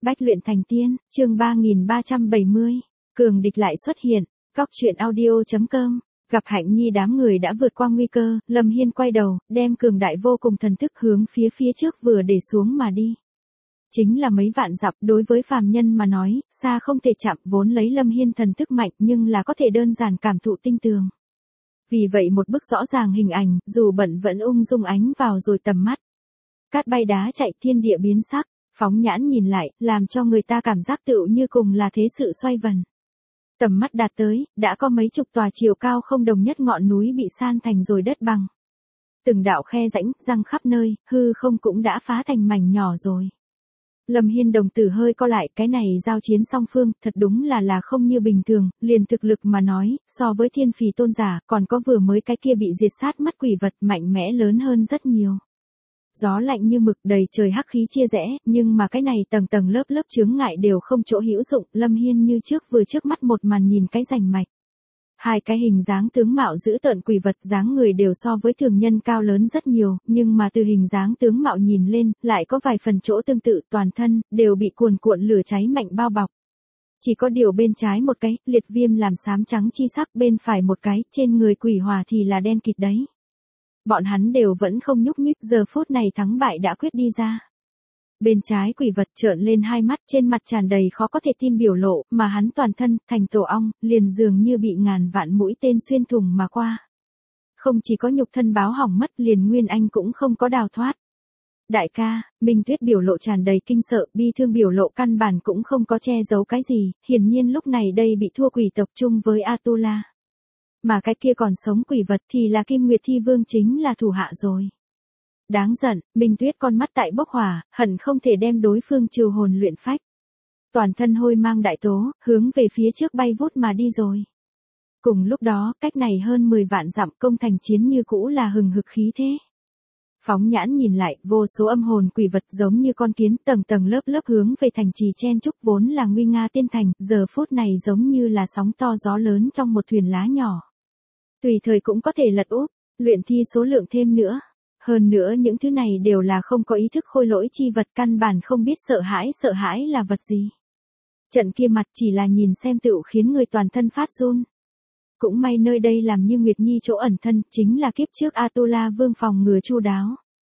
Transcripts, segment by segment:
Bách luyện thành tiên, chương 3370. Cường địch lại xuất hiện. Góc truyện audio.com. Gặp Hạnh Nhi đám người đã vượt qua nguy cơ, Lâm Hiên quay đầu, đem cường đại vô cùng thần thức hướng phía trước vừa để xuống mà đi. Chính là mấy vạn dặm, đối với phàm nhân mà nói, xa không thể chạm, vốn lấy Lâm Hiên thần thức mạnh nhưng là có thể đơn giản cảm thụ tinh tường. Vì vậy một bức rõ ràng hình ảnh, dù bận vẫn ung dung ánh vào rồi tầm mắt. Cát bay đá chạy, thiên địa biến sắc, phóng nhãn nhìn lại, làm cho người ta cảm giác tựu như cùng là thế sự xoay vần. Tầm mắt đạt tới, đã có mấy chục tòa chiều cao không đồng nhất ngọn núi bị san thành rồi đất bằng. Từng đạo khe rãnh, răng khắp nơi, hư không cũng đã phá thành mảnh nhỏ rồi. Lâm Hiên đồng tử hơi co lại, cái này giao chiến song phương, thật đúng là không như bình thường, liền thực lực mà nói, so với thiên phì tôn giả, còn có vừa mới cái kia bị diệt sát mất quỷ vật mạnh mẽ lớn hơn rất nhiều. Gió lạnh như mực, đầy trời hắc khí chia rẽ, nhưng mà cái này tầng tầng lớp lớp chướng ngại đều không chỗ hữu dụng, Lâm Hiên như trước mắt một màn nhìn cái rành mạch. Hai cái hình dáng tướng mạo dữ tợn quỷ vật dáng người đều so với thường nhân cao lớn rất nhiều, nhưng mà từ hình dáng tướng mạo nhìn lên, lại có vài phần chỗ tương tự, toàn thân, đều bị cuồn cuộn lửa cháy mạnh bao bọc. Chỉ có điều bên trái một cái, liệt viêm làm xám trắng chi sắc, bên phải một cái, trên người quỷ hỏa thì là đen kịt đấy. Bọn hắn đều vẫn không nhúc nhích, giờ phút này thắng bại đã quyết đi ra. Bên trái quỷ vật trợn lên hai mắt, trên mặt tràn đầy khó có thể tin biểu lộ, mà hắn toàn thân, thành tổ ong, liền dường như bị ngàn vạn mũi tên xuyên thủng mà qua. Không chỉ có nhục thân báo hỏng mất, liền Nguyên Anh cũng không có đào thoát. Đại ca, Minh Tuyết biểu lộ tràn đầy kinh sợ, bi thương biểu lộ căn bản cũng không có che giấu cái gì, hiển nhiên lúc này đây bị thua quỷ tộc chung với Atula. Mà cái kia còn sống quỷ vật thì là Kim Nguyệt Thi Vương, chính là thủ hạ rồi. Đáng giận, Minh Tuyết con mắt tại bốc hỏa, hận không thể đem đối phương trừ hồn luyện phách. Toàn thân hôi mang đại tố, hướng về phía trước bay vút mà đi rồi. Cùng lúc đó, cách này hơn 10 vạn dặm, công thành chiến như cũ là hừng hực khí thế. Phóng nhãn nhìn lại, vô số âm hồn quỷ vật giống như con kiến, tầng tầng lớp lớp hướng về thành trì chen trúc, vốn là nguy nga tiên thành, giờ phút này giống như là sóng to gió lớn trong một thuyền lá nhỏ. Tùy thời cũng có thể lật úp, luyện thi số lượng thêm nữa. Hơn nữa những thứ này đều là không có ý thức khôi lỗi chi vật, căn bản không biết sợ hãi là vật gì. Trận kia mặt chỉ là nhìn xem tựu khiến người toàn thân phát run. Cũng may nơi đây làm như Nguyệt Nhi chỗ ẩn thân, chính là kiếp trước Atula Vương phòng ngừa chu đáo.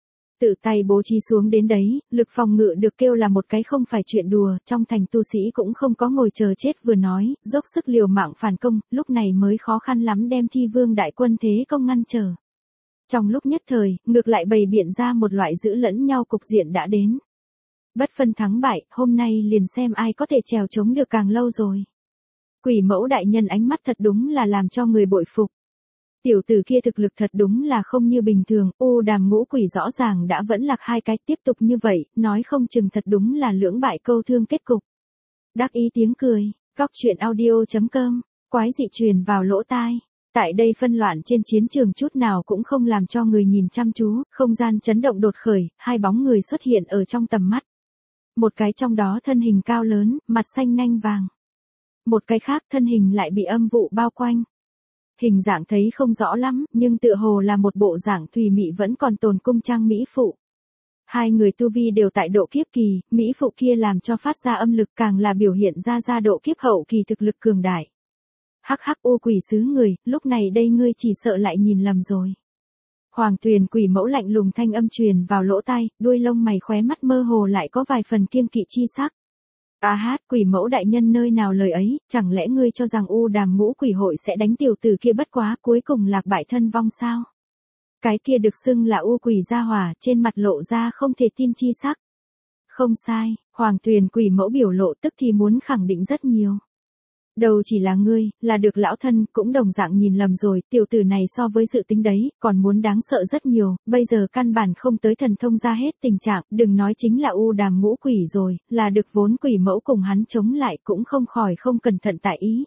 Tự tay bố trí xuống đến đấy, lực phòng ngự được kêu là một cái không phải chuyện đùa, trong thành tu sĩ cũng không có ngồi chờ chết vừa nói, dốc sức liều mạng phản công, lúc này mới khó khăn lắm đem Thi Vương đại quân thế công ngăn trở. Trong lúc nhất thời, ngược lại bày biện ra một loại giữ lẫn nhau cục diện đã đến. Bất phân thắng bại, hôm nay liền xem ai có thể trèo chống được càng lâu rồi. Quỷ mẫu đại nhân ánh mắt thật đúng là làm cho người bội phục. Tiểu tử kia thực lực thật đúng là không như bình thường, Đàm Ngũ Quỷ rõ ràng đã vẫn lạc hai cái, tiếp tục như vậy, nói không chừng thật đúng là lưỡng bại câu thương kết cục. Đắc ý tiếng cười, góc truyện audio.com, quái dị truyền vào lỗ tai. Tại đây phân loạn trên chiến trường chút nào cũng không làm cho người nhìn chăm chú, không gian chấn động đột khởi, hai bóng người xuất hiện ở trong tầm mắt. Một cái trong đó thân hình cao lớn, mặt xanh nanh vàng. Một cái khác thân hình lại bị âm vụ bao quanh. Hình dạng thấy không rõ lắm, nhưng tựa hồ là một bộ dạng thùy mị vẫn còn tồn cung trang mỹ phụ. Hai người tu vi đều tại độ kiếp kỳ, mỹ phụ kia làm cho phát ra âm lực càng là biểu hiện ra độ kiếp hậu kỳ thực lực cường đại. Hắc hắc, ô quỷ sứ người, lúc này đây ngươi chỉ sợ lại nhìn lầm rồi. Hoàng Tuyền quỷ mẫu lạnh lùng thanh âm truyền vào lỗ tai, đuôi lông mày khóe mắt mơ hồ lại có vài phần kiêng kỵ chi sắc. Quỷ mẫu đại nhân nơi nào lời ấy, chẳng lẽ ngươi cho rằng Đàm Ngũ Quỷ hội sẽ đánh tiểu tử kia bất quá cuối cùng lạc bại thân vong sao? Cái kia được xưng là quỷ gia hỏa, trên mặt lộ ra không thể tin chi sắc. Không sai, Hoàng Tuyền quỷ mẫu biểu lộ tức thì muốn khẳng định rất nhiều. Đâu chỉ là ngươi, là được lão thân, cũng đồng dạng nhìn lầm rồi, tiểu tử này so với dự tính đấy, còn muốn đáng sợ rất nhiều, bây giờ căn bản không tới thần thông ra hết tình trạng, đừng nói chính là Đàm Ngũ Quỷ rồi, là được vốn quỷ mẫu cùng hắn chống lại cũng không khỏi không cẩn thận tại ý.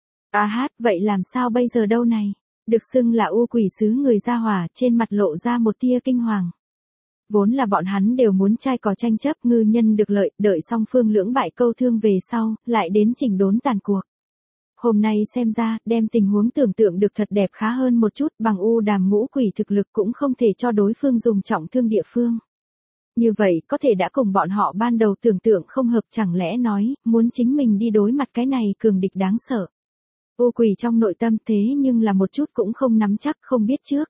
Vậy làm sao bây giờ đâu này? Được xưng là quỷ sứ người gia hỏa, trên mặt lộ ra một tia kinh hoàng. Vốn là bọn hắn đều muốn trai cò tranh chấp, ngư nhân được lợi, đợi song phương lưỡng bại câu thương về sau, lại đến chỉnh đốn tàn cuộc. Hôm nay xem ra, đem tình huống tưởng tượng được thật đẹp khá hơn một chút, bằng Đàm Ngũ Quỷ thực lực cũng không thể cho đối phương dùng trọng thương địa phương. Như vậy có thể đã cùng bọn họ ban đầu tưởng tượng không hợp, chẳng lẽ nói, muốn chính mình đi đối mặt cái này cường địch đáng sợ. U Quỳ trong nội tâm thế nhưng là một chút cũng không nắm chắc, không biết trước.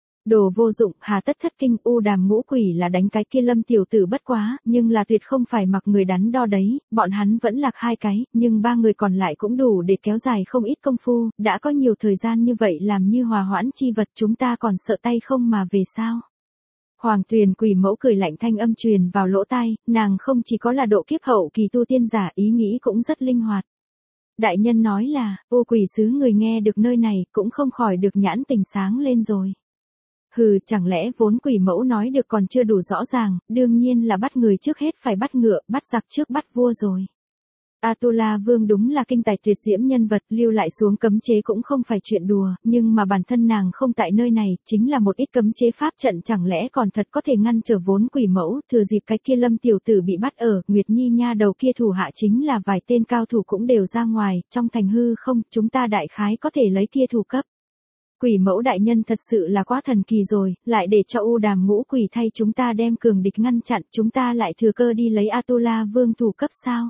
Đồ vô dụng, hà tất thất kinh, U Đàm Ngũ Quỷ là đánh cái kia Lâm tiểu tử bất quá, nhưng là tuyệt không phải mặc người đắn đo đấy, bọn hắn vẫn lạc 2 cái, nhưng 3 người còn lại cũng đủ để kéo dài không ít công phu, đã có nhiều thời gian như vậy làm như hòa hoãn chi vật, chúng ta còn sợ tay không mà về sao? Hoàng Tuyền Quỷ Mẫu cười lạnh thanh âm truyền vào lỗ tai, nàng không chỉ có là độ kiếp hậu kỳ tu tiên giả, ý nghĩ cũng rất linh hoạt. Đại nhân nói là, U Quỷ sứ người nghe được nơi này, cũng không khỏi được nhãn tình sáng lên rồi. Hừ, chẳng lẽ vốn Quỷ Mẫu nói được còn chưa đủ rõ ràng, đương nhiên là bắt người trước hết phải bắt ngựa, bắt giặc trước bắt vua rồi. Atula Vương đúng là kinh tài tuyệt diễm nhân vật, lưu lại xuống cấm chế cũng không phải chuyện đùa, nhưng mà bản thân nàng không tại nơi này, chính là một ít cấm chế pháp trận, chẳng lẽ còn thật có thể ngăn trở vốn Quỷ Mẫu, thừa dịp cái kia Lâm tiểu tử bị bắt ở, Nguyệt Nhi nha đầu kia thủ hạ chính là vài tên cao thủ cũng đều ra ngoài, trong thành hư không, chúng ta đại khái có thể lấy kia thủ cấp. Quỷ Mẫu đại nhân thật sự là quá thần kỳ rồi, lại để cho U Đàm Ngũ Quỷ thay chúng ta đem cường địch ngăn chặn, chúng ta lại thừa cơ đi lấy Atula Vương thủ cấp sao?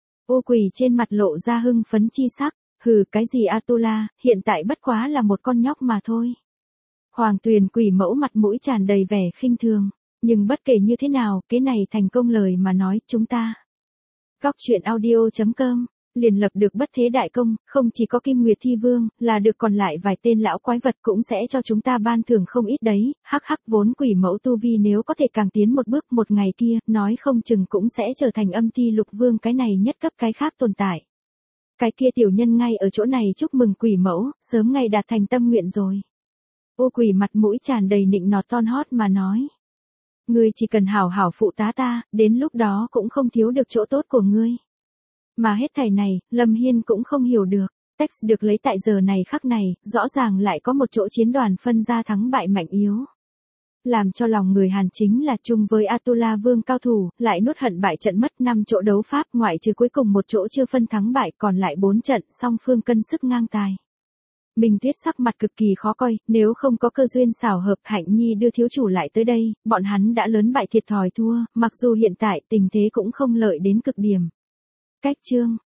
U Quỷ trên mặt lộ ra hưng phấn chi sắc, hừ, cái gì Atula, hiện tại bất quá là một con nhóc mà thôi. Hoàng Tuyền Quỷ Mẫu mặt mũi tràn đầy vẻ khinh thường, nhưng bất kể như thế nào, cái này thành công lời mà nói, chúng ta. Goctruyện audio.com liền lập được bất thế đại công, không chỉ có Kim Nguyệt Thi Vương, là được còn lại vài tên lão quái vật cũng sẽ cho chúng ta ban thưởng không ít đấy, hắc hắc, vốn Quỷ Mẫu tu vi nếu có thể càng tiến một bước, một ngày kia, nói không chừng cũng sẽ trở thành Âm Ti Lục Vương, cái này nhất cấp cái khác tồn tại. Cái kia tiểu nhân ngay ở chỗ này chúc mừng Quỷ Mẫu, sớm ngày đạt thành tâm nguyện rồi. U Quỷ mặt mũi tràn đầy nịnh nọt ton hót mà nói. Ngươi chỉ cần hảo hảo phụ tá ta, đến lúc đó cũng không thiếu được chỗ tốt của ngươi. Mà hết thảy này, Lâm Hiên cũng không hiểu được. Text được lấy tại giờ này khắc này, rõ ràng lại có một chỗ chiến đoàn phân ra thắng bại mạnh yếu. Làm cho lòng người Hàn chính là chung với Atula Vương cao thủ, lại nuốt hận bại trận mất 5 chỗ đấu pháp, ngoại trừ cuối cùng một chỗ chưa phân thắng bại, còn lại 4 trận, song phương cân sức ngang tài. Minh Tuyết sắc mặt cực kỳ khó coi, nếu không có cơ duyên xảo hợp, Hạnh Nhi đưa thiếu chủ lại tới đây, bọn hắn đã lớn bại thiệt thòi thua, mặc dù hiện tại tình thế cũng không lợi đến cực điểm. Cách chương